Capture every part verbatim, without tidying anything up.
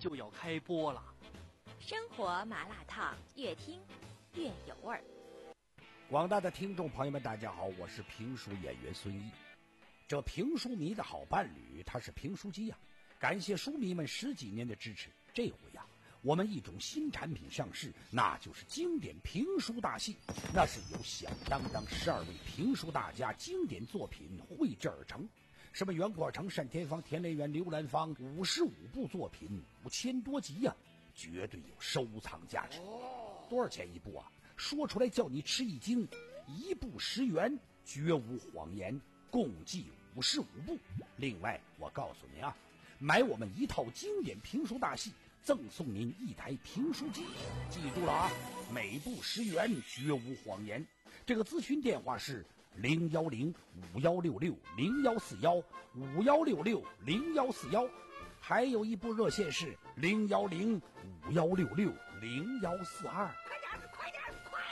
就要开播了。 生活麻辣烫，越听越有味儿。 广大的听众朋友们，大家好，我是评书演员孙一。这评书迷的好伴侣，他是评书机呀、啊。感谢书迷们十几年的支持，这回呀、啊，我们一种新产品上市，那就是经典评书大戏。那是由响当当十二位评书大家经典作品绘制而成。什么袁国成、单田芳、田连元、刘兰芳，五十五部作品，五千多集呀、啊，绝对有收藏价值。多少钱一部啊？说出来叫你吃一惊，一部十元，绝无谎言，共计五十五部。另外，我告诉您啊，买我们一套经典评书大戏，赠送您一台评书机。记住了啊，每部十元，绝无谎言。这个咨询电话是零幺零五幺六六零幺四幺五幺六六零幺四幺，还有一部热线是零幺零五幺六六零幺四二。 快点，快点，快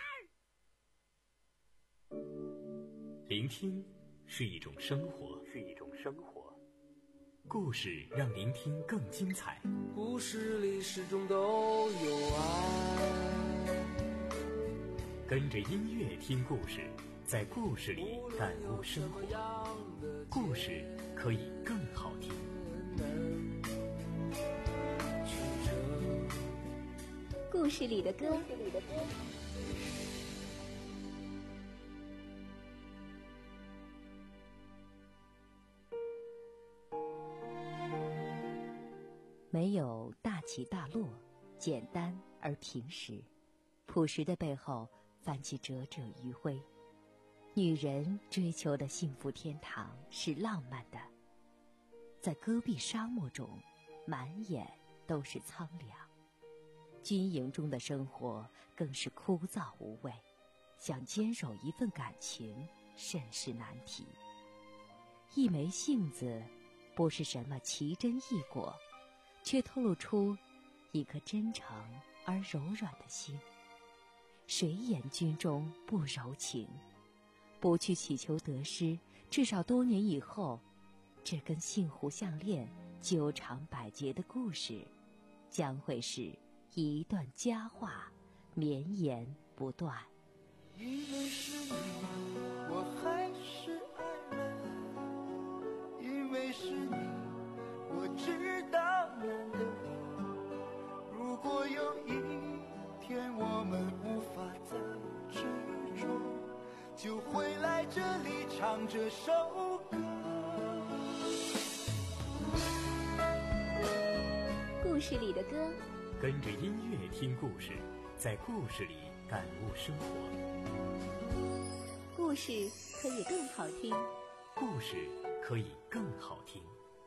点！ 聆听是一种生活，是一种生活。故事让聆听更精彩。 故事里始终都有爱。 跟着音乐听故事，在故事里感悟生活。故事可以更好听。 故事里的歌，没有大起大落，简单而平实，朴实的背后泛起折折余晖。女人追求的幸福天堂是浪漫的，在戈壁沙漠中，满眼都是苍凉。军营中的生活更是枯燥无味，想坚守一份感情甚是难题。一枚杏子不是什么奇珍异果，却透露出一颗真诚而柔软的心。谁言军中不柔情？不去祈求得失，至少多年以后，这根杏核项链纠缠百结的故事，将会是一段佳话，绵延不断。 因为是你，我还是爱了。因为是你，我知道难得我。如果有一天我们无法再执着，就会来这里唱这首歌。 故事里的歌， 跟着音乐听故事，在故事里感悟生活。 故事可以更好听， 故事可以更好听。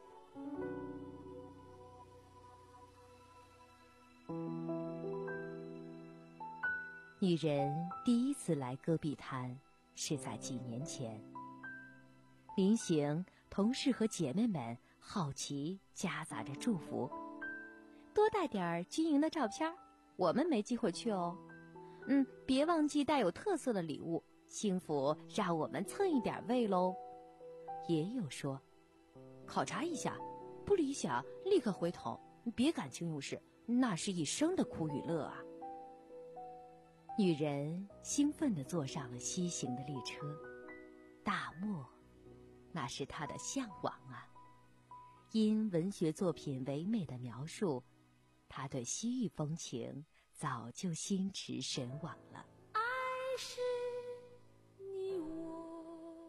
女人第一次来戈壁滩是在几年前。临行，同事和姐妹们好奇夹杂着祝福，多带点军营的照片，我们没机会去哦。嗯，别忘记带有特色的礼物，幸福让我们蹭一点味喽。也有说，考察一下，不理想立刻回头，别感情用事，那是一生的苦与乐啊。女人兴奋地坐上了西行的列车，大漠，那是她的向往啊。因文学作品唯美的描述，她对西域风情早就心驰神往了。 爱是你我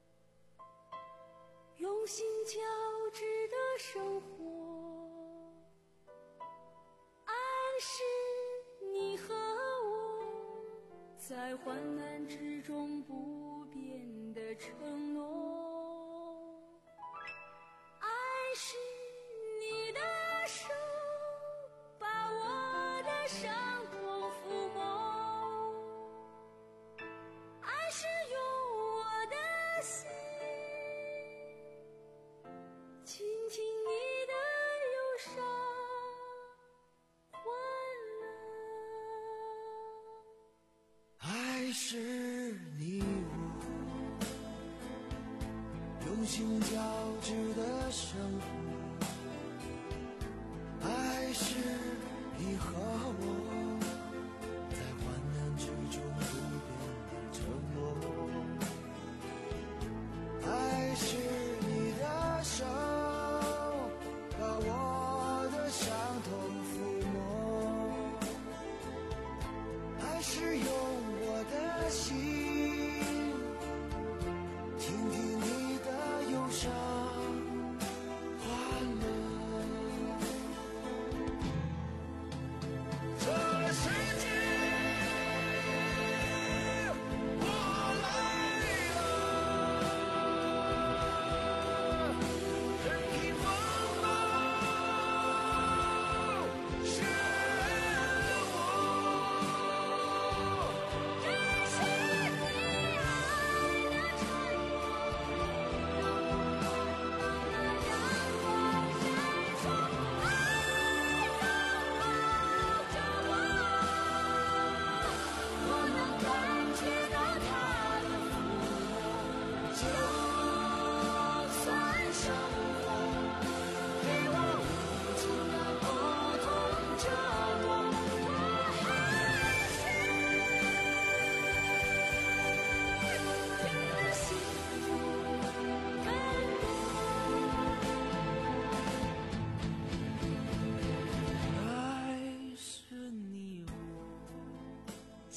用心交织的生活，爱是你和我在患难之中不变的承诺，爱是你的手把我的伤痛抚摸，爱是用我的心倾听你的忧伤欢乐， 爱是你我用心交织的生活，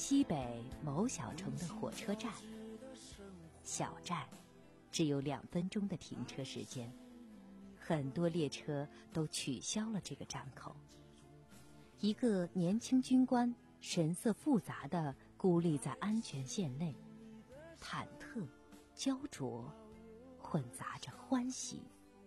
西北某小城的火车站。小站只有两分钟的停车时间，很多列车都取消了这个站口。一个年轻军官神色复杂地孤立在安全线内，忐忑、焦灼，混杂着欢喜。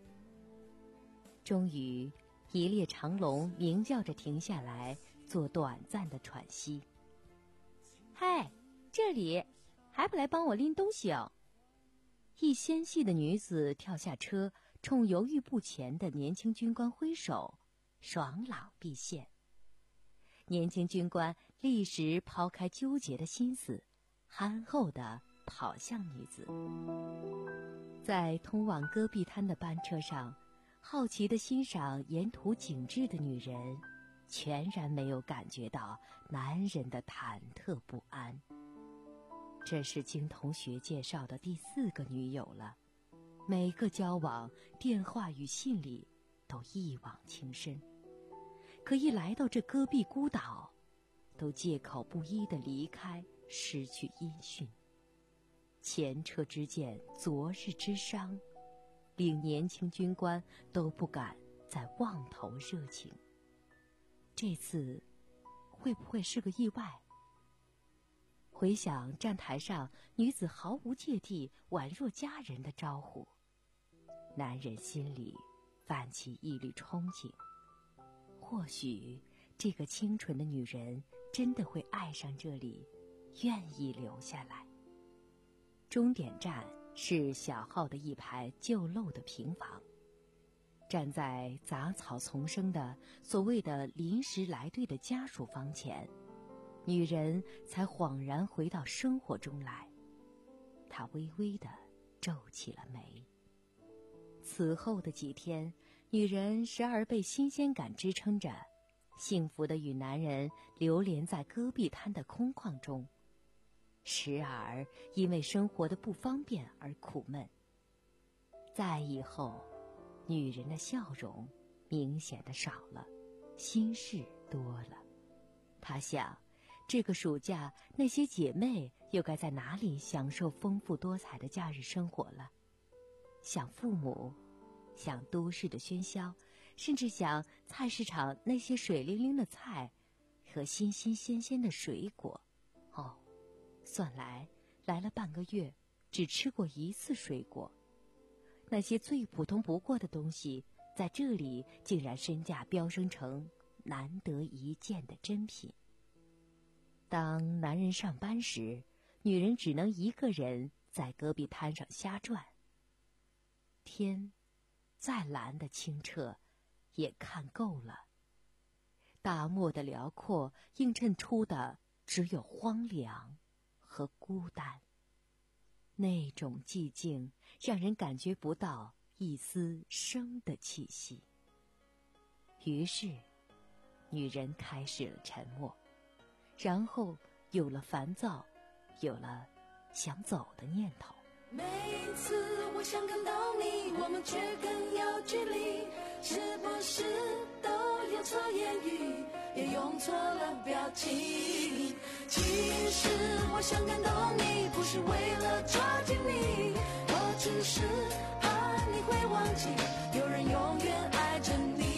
终于，一列长龙鸣叫着停下来，做短暂的喘息。嗨，这里，还不来帮我拎东西哦？一纤细的女子跳下车，冲犹豫不前的年轻军官挥手，爽朗毕现。年轻军官立时抛开纠结的心思，憨厚地跑向女子。在通往戈壁滩的班车上，好奇地欣赏沿途景致的女人，全然没有感觉到男人的忐忑不安。这是经同学介绍的第四个女友了，每个交往、电话与信里都一往情深。可一来到这戈壁孤岛，都借口不一的离开，失去音讯。前车之鉴，昨日之伤，令年轻军官都不敢再妄投热情。这次会不会是个意外？回想站台上女子毫无芥蒂、宛若家人的招呼，男人心里泛起一缕憧憬。或许这个清纯的女人真的会爱上这里，愿意留下来。终点站是小号的一排旧陋的平房，站在杂草丛生的所谓的临时来队的家属房前，女人才恍然回到生活中来。她微微地皱起了眉。此后的几天，女人时而被新鲜感支撑着，幸福地与男人流连在戈壁滩的空旷中，时而因为生活的不方便而苦闷。再以后，女人的笑容明显的少了，心事多了。她想，这个暑假那些姐妹又该在哪里享受丰富多彩的假日生活了？想父母，想都市的喧嚣，甚至想菜市场那些水灵灵的菜和新新鲜鲜的水果。哦，算来来了半个月，只吃过一次水果。那些最普通不过的东西，在这里竟然身价飙升成难得一见的珍品。当男人上班时，女人只能一个人在戈壁滩上瞎转。天再蓝的清澈，也看够了。大漠的辽阔映衬出的只有荒凉和孤单。那种寂静让人感觉不到一丝生的气息。于是，女人开始了沉默，然后有了烦躁，有了想走的念头。 每次我想看到你，我们却更有距离，是不是都有错言语，也用错了表情？其实我想感动你，不是为了抓紧你，我只是怕你会忘记，有人永远爱着你。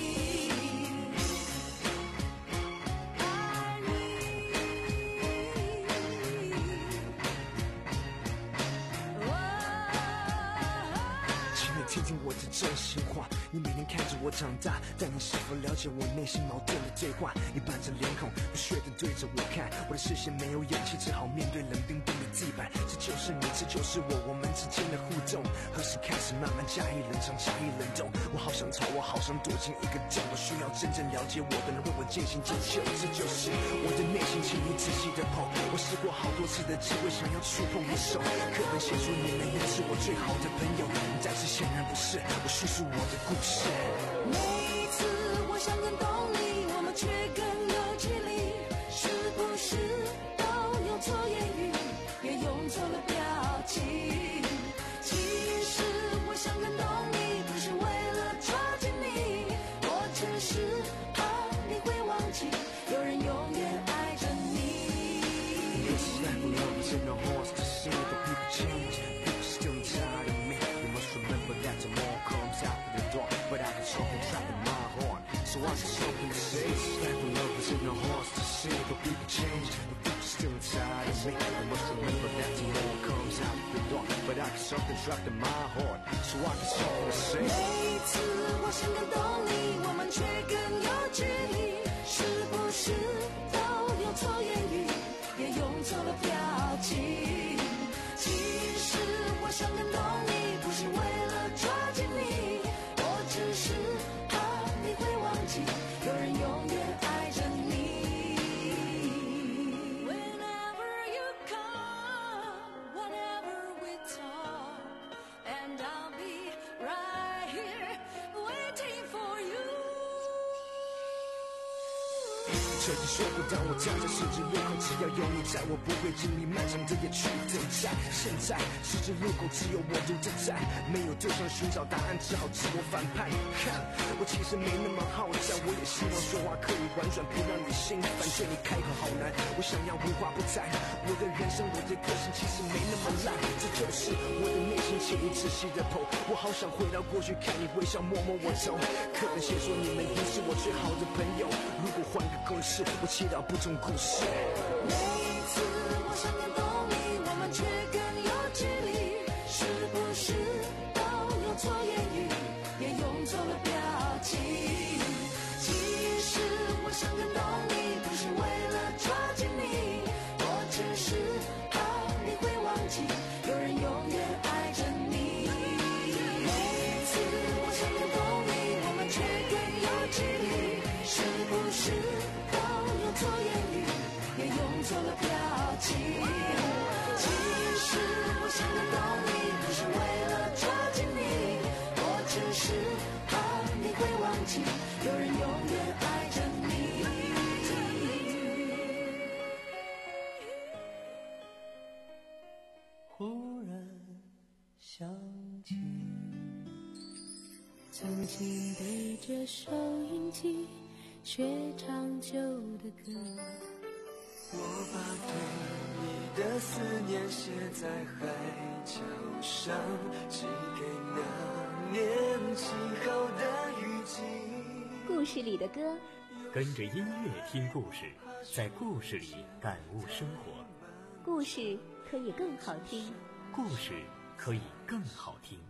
听听我的真心话，你每天看着我长大，但你是否了解我内心矛盾的对话？你板着脸孔，不屑地对着我看，我的视线没有氧气，只好面对冷冰冰的地板。这就是你，这就是我，我们之间的互动，何时开始慢慢加以冷藏，加以冷冻？我好想逃，我好想躲进一个角落，需要真正了解我的人为我渐行渐修。这就是我的内心，请你仔细的碰。我试过好多次的机会，想要触碰你手，课本写出你们也是我最好的朋友，但是显然不是。我叙述我的故事。 每次我想感动你，我们却更有距离，是不是都用错言语，也用错了表情？其实我想感动你，不是为了抓紧你，我只是怕你会忘记，有人永远爱着你。 is in the horse to see, but people change, people still tired of me. You must remember that tomorrow comes after the dark, but I got something trapped in my heart, so I got something to say. Life and love is in the horse to see, but people change, but people still tired of me. You must remember that tomorrow comes after the dark, but I got something trapped in my heart, so I got something to say. 每一次我想感动你，我们却更有距离，是不是都用错言语，也用错了表情？其实我想感动你，不是为了抓紧你，我只是怕你会忘记，有人永远爱着你。Whenever you come, whenever we talk, and I'll be right here waiting for you. 曾经说过，当我站在十字路口，只要有你在，我不会经历漫长的夜去等待。现在十字路口只有我独自在，没有对象寻找答案，只好自我反叛。看，我其实没那么好战，我也希望说话可以婉转，不让你心烦。对你开口好难，我想要无话不谈。我的人生，我的个性其实没那么烂，这就是我的内心起无仔细的剖。我好想回到过去，看你微笑，摸摸我头。可能写说你们已是我最好的朋友，如果换个公式，我祈祷不中故事。 每一次我想感动你，我们却更有距离，是不是都用错言语，也用错了表情？其实我想感动你，不是为了抓紧你，我只是怕你会忘记，有人永远爱着你。每一次我想感动你，我们却更有距离，是不是都用错言语，也用错了表情？其实我想感动你，不是为了抓紧你，我只是怕你会忘记，有人永远爱着你。 忽然想起，曾经对着收音机学唱旧的歌， 我把对你的思念写在海角上，寄给那年静好的雨季。 故事里的歌， 跟着音乐听故事，在故事里感悟生活。 故事可以更好听。 故事可以更好听。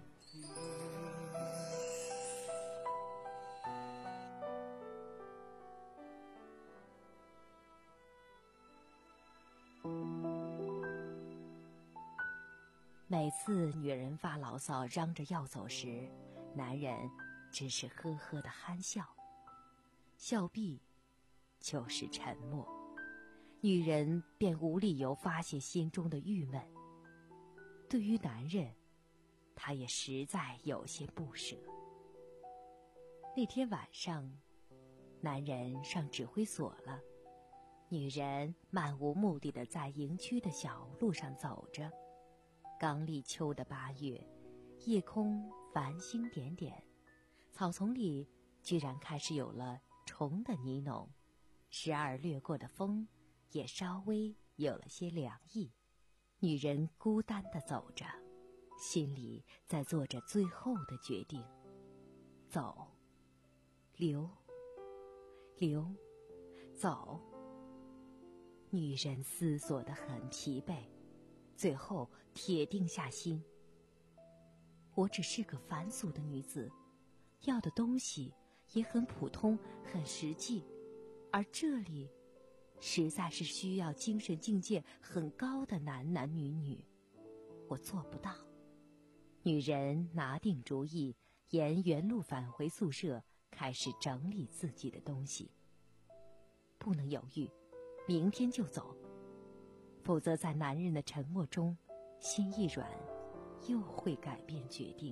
每次女人发牢骚嚷着要走时，男人只是呵呵的憨笑，笑毕就是沉默，女人便无理由发泄心中的郁闷。对于男人，他也实在有些不舍。那天晚上，男人上指挥所了，女人漫无目的地在营区的小路上走着。刚立秋的八月，夜空繁星点点，草丛里居然开始有了虫的呢喃，时而掠过的风也稍微有了些凉意。女人孤单地走着，心里在做着最后的决定，走，留，留，走。女人思索得很疲惫，最后铁定下心，我只是个凡俗的女子，要的东西也很普通，很实际，而这里实在是需要精神境界很高的男男女女，我做不到。女人拿定主意，沿原路返回宿舍，开始整理自己的东西。不能犹豫，明天就走，否则在男人的沉默中，心一软，又会改变决定。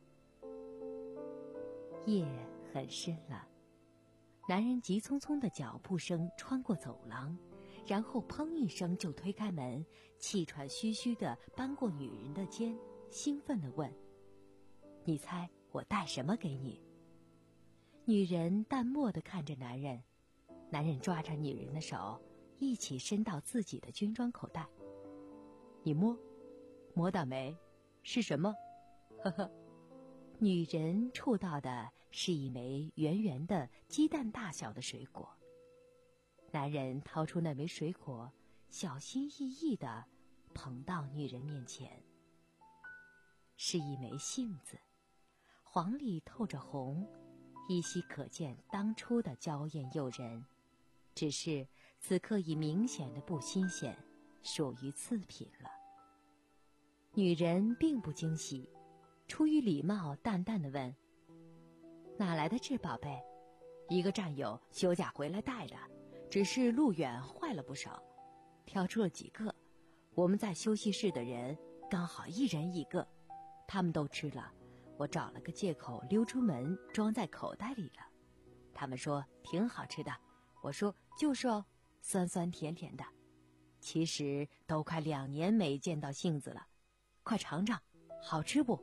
夜很深了，男人急匆匆的脚步声穿过走廊，然后砰一声就推开门，气喘吁吁地搬过女人的肩，兴奋地问：“你猜我带什么给你？”女人淡漠地看着男人，男人抓着女人的手，一起伸到自己的军装口袋。 你摸，摸到没？是什么？呵呵。女人触到的是一枚圆圆的鸡蛋大小的水果。男人掏出那枚水果，小心翼翼地捧到女人面前。是一枚杏子，黄里透着红，依稀可见当初的娇艳诱人，只是此刻已明显的不新鲜，属于次品了。女人并不惊喜，出于礼貌淡淡地问：哪来的这宝贝？一个战友休假回来带的，只是路远坏了不少，挑出了几个，我们在休息室的人刚好一人一个，他们都吃了，我找了个借口溜出门，装在口袋里了。他们说挺好吃的，我说就是哦，酸酸甜甜的。其实都快两年没见到杏子了，快尝尝，好吃不？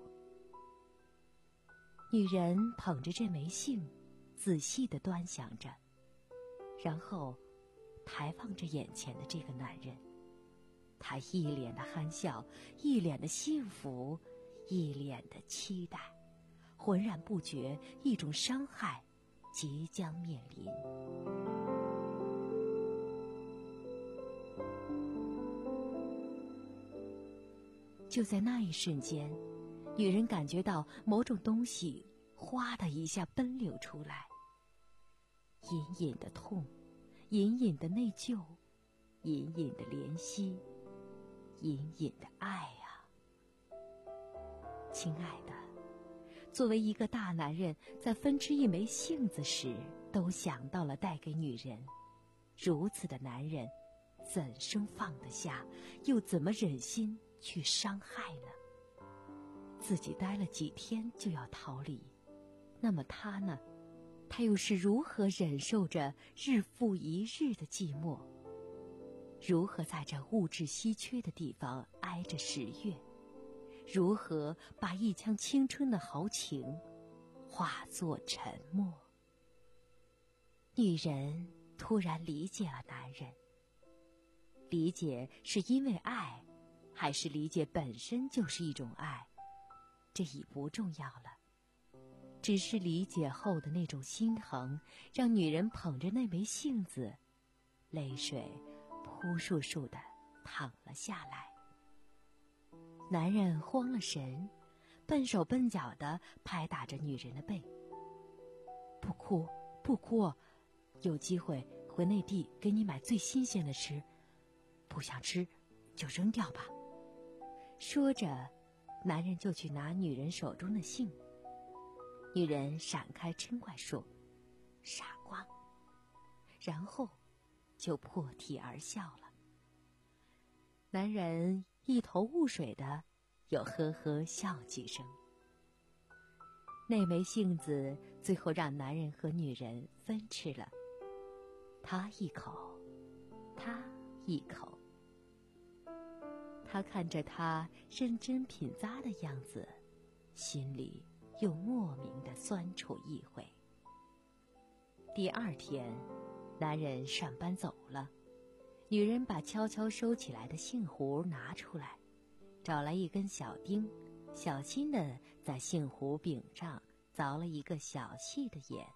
女人捧着这枚杏，仔细地端详着，然后抬放着眼前的这个男人。他一脸的憨笑，一脸的幸福，一脸的期待，浑然不觉一种伤害即将面临。就在那一瞬间，女人感觉到某种东西哗的一下奔流出来，隐隐的痛，隐隐的内疚，隐隐的怜惜，隐隐的爱啊。亲爱的，作为一个大男人，在分吃一枚杏子时都想到了带给女人，如此的男人怎生放得下，又怎么忍心去伤害呢？自己待了几天就要逃离，那么他呢？他又是如何忍受着日复一日的寂寞？如何在这物质稀缺的地方挨着十月？如何把一腔青春的豪情化作沉默？女人突然理解了男人，理解是因为爱，还是理解本身就是一种爱，这已不重要了。只是理解后的那种心疼，让女人捧着那枚杏子，泪水扑簌簌地淌了下来。男人慌了神，笨手笨脚地拍打着女人的背。不哭不哭，有机会回内地给你买最新鲜的吃，不想吃就扔掉吧。说着，男人就去拿女人手中的杏。女人闪开嗔怪说：傻瓜，然后就破涕而笑了。男人一头雾水的又呵呵笑几声。那枚杏子最后让男人和女人分吃了，他一口，他一口。他看着他认真品咂的样子，心里又莫名的酸楚一回。第二天，男人上班走了，女人把悄悄收起来的杏核拿出来，找来一根小钉，小心地在杏核柄上凿了一个小细的眼。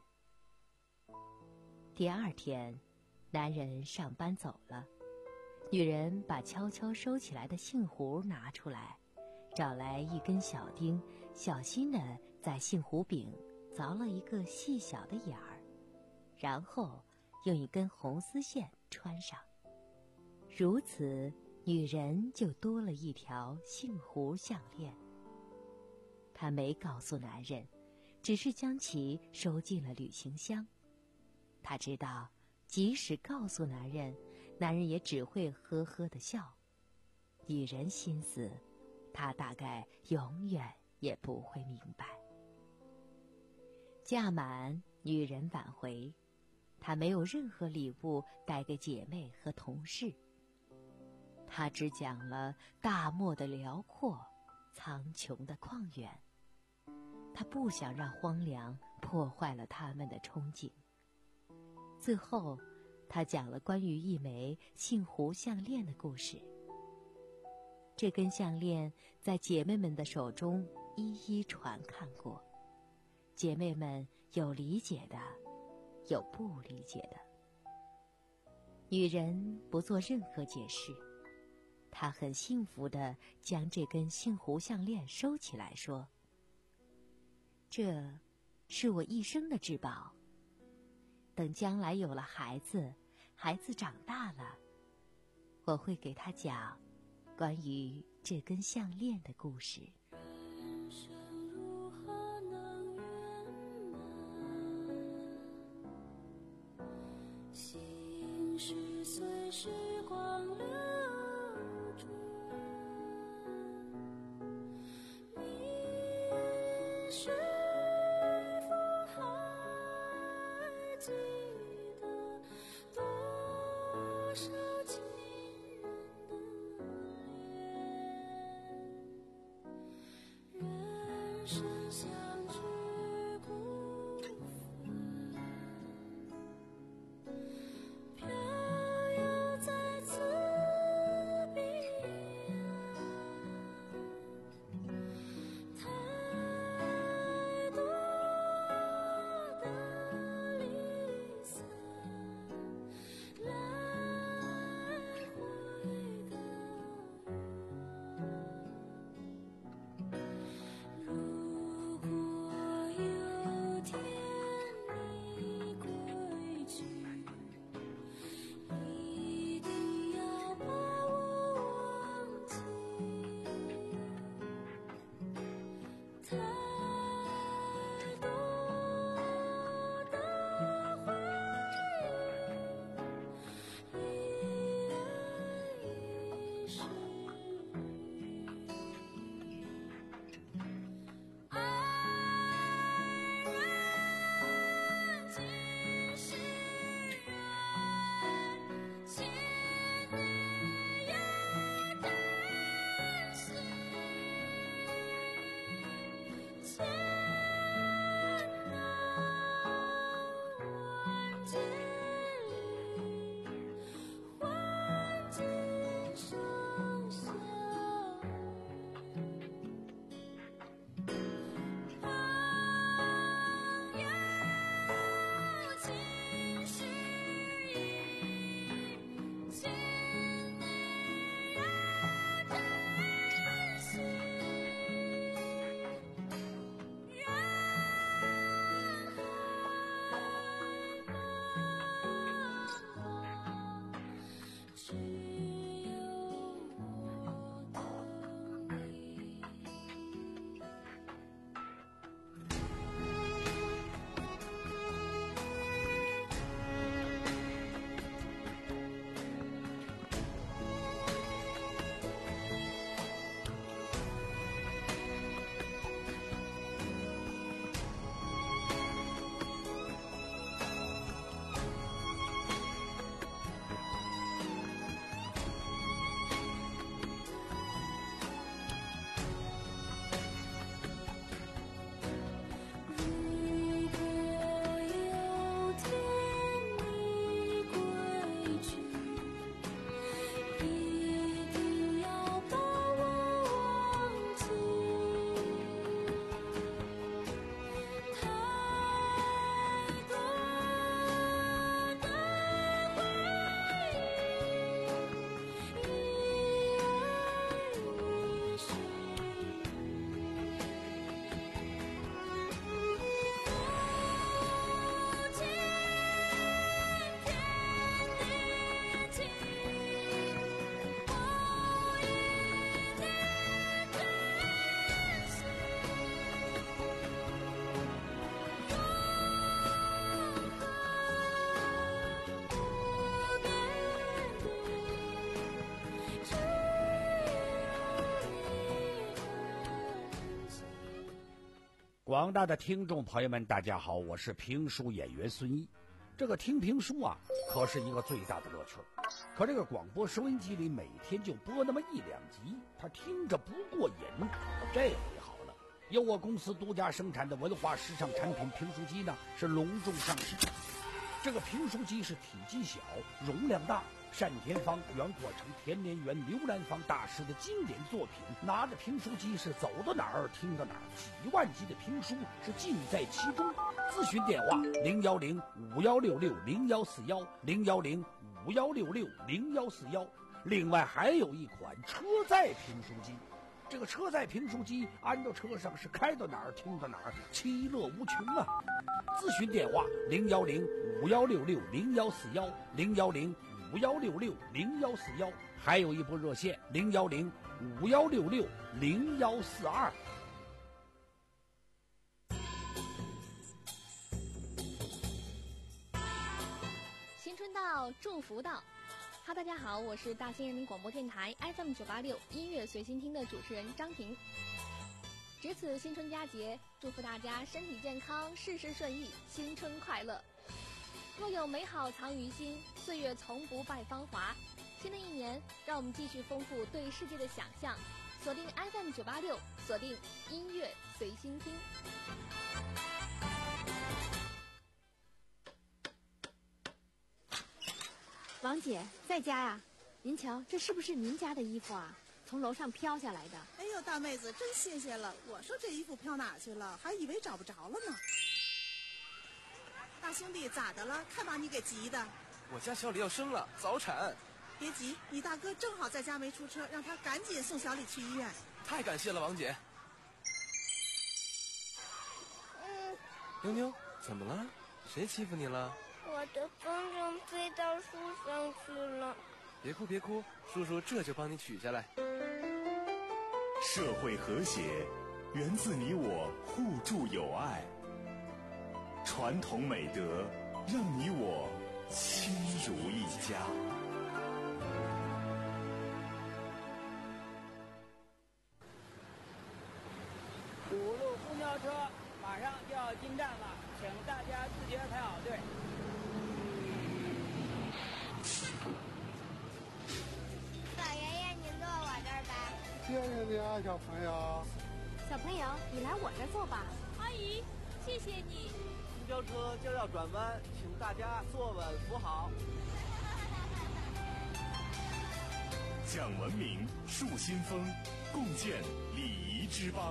第二天，男人上班走了，女人把悄悄收起来的杏核拿出来，找来一根小钉，小心地在杏核柄凿了一个细小的眼儿，然后用一根红丝线穿上。如此，女人就多了一条杏核项链。她没告诉男人，只是将其收进了旅行箱。她知道，即使告诉男人，男人也只会呵呵地笑。女人心思，她大概永远也不会明白。假满，女人返回，她没有任何礼物带给姐妹和同事。她只讲了大漠的辽阔，苍穹的旷远。她不想让荒凉破坏了他们的憧憬。最后，她讲了关于一枚杏核项链的故事。 这根项链在姐妹们的手中一一传看过，姐妹们有理解的，有不理解的。女人不做任何解释，她很幸福地将这根杏核项链收起来，说：“这是我一生的至宝。等将来有了孩子，孩子长大了，我会给他讲关于这根项链的故事。” 人生如何能圆满？心事随时光流转，你是否还记得多少情人的脸？人生相聚孤帆，飘摇在此彼岸，太多的离散，来回的如果有天你归去，一定要把我忘记。太多的回忆，一来一去，爱人今是缘，情人也真心。千难万劫里，换今生相遇。朋友今是意，千年要珍惜。人海茫茫，只有我等你。如果有天你归去，一定要把我忘记。太多的回忆，一来一去。父亲天地亲，我一定珍惜。永恒不变的，只有你的心。 广大的听众朋友们，大家好，我是评书演员孙一。这个听评书啊，可是一个最大的乐趣儿。可这个广播收音机里每天就播那么一两集，他听着不过瘾。这回好了，由我公司独家生产的文化时尚产品评书机呢，是隆重上市。这这个评书机是体积小，容量大。单田芳、袁国成、田连元、刘兰芳大师的经典作品，拿着评书机是走到哪儿听到哪儿，几万集的评书是尽在其中。咨询电话零幺零五幺六六零幺四幺零幺零五幺六六零幺四幺。另外还有一款车载评书机，这个车载评书机安到车上是开到哪儿听到哪儿，其乐无穷啊！咨询电话零幺零五幺六六零幺四幺零幺零五幺六六零幺四幺，还有一部热线零幺零五幺六六零幺四二。 新春到，祝福到。哈，大家好，我是大兴人民广播电台 F M 九八六音乐随心听的主持人张婷。值此新春佳节，祝福大家身体健康，事事顺意，新春快乐。若有美好藏于心，岁月从不败芳华。新的一年，让我们继续丰富对世界的想象。锁定 F M 九八六，锁定音乐随心听。 王姐在家呀？您瞧，这是不是您家的衣服啊？从楼上飘下来的。 哎呦，大妹子真新鲜了！我说这衣服飘哪去了，还以为找不着了呢。大兄弟咋的了？看把你给急的。 我家小李要生了，早产。 别急，你大哥正好在家没出车，让他赶紧送小李去医院。 太感谢了，王姐。 嗯， 妞妞，怎么了？谁欺负你了？ 我的风筝飞到树上去了。 别哭别哭，叔叔这就帮你取下来。 社会和谐源自你我互助友爱，传统美德让你我亲如一家。 五路公交车马上就要进站了，请大家自觉排好队。 老爷爷，您坐我这儿吧。 谢谢你啊，小朋友。 小朋友，你来我这儿坐吧。 阿姨，谢谢你。 公交车就要转弯，请大家坐稳扶好。 讲文明，树新风，共建礼仪之邦。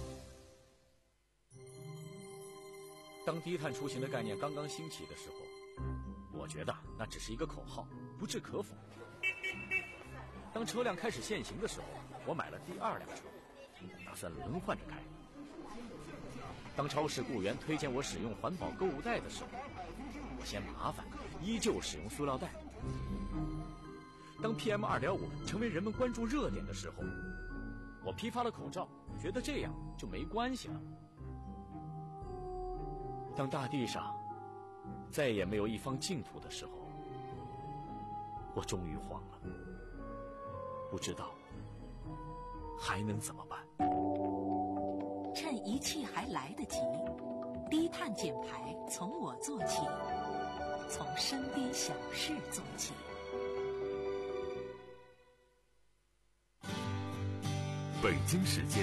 当低碳出行的概念刚刚兴起的时候，我觉得那只是一个口号，不置可否。当车辆开始限行的时候，我买了第二辆车，打算轮换着开。当超市雇员推荐我使用环保购物袋的时候，我嫌麻烦，依旧使用塑料袋。当 P M 二点五 成为人们关注热点的时候，我批发了口罩，觉得这样就没关系了。当大地上再也没有一方净土的时候，我终于慌了，不知道还能怎么办。 趁一切还来得及，低碳减排从我做起，从身边小事做起。 北京时间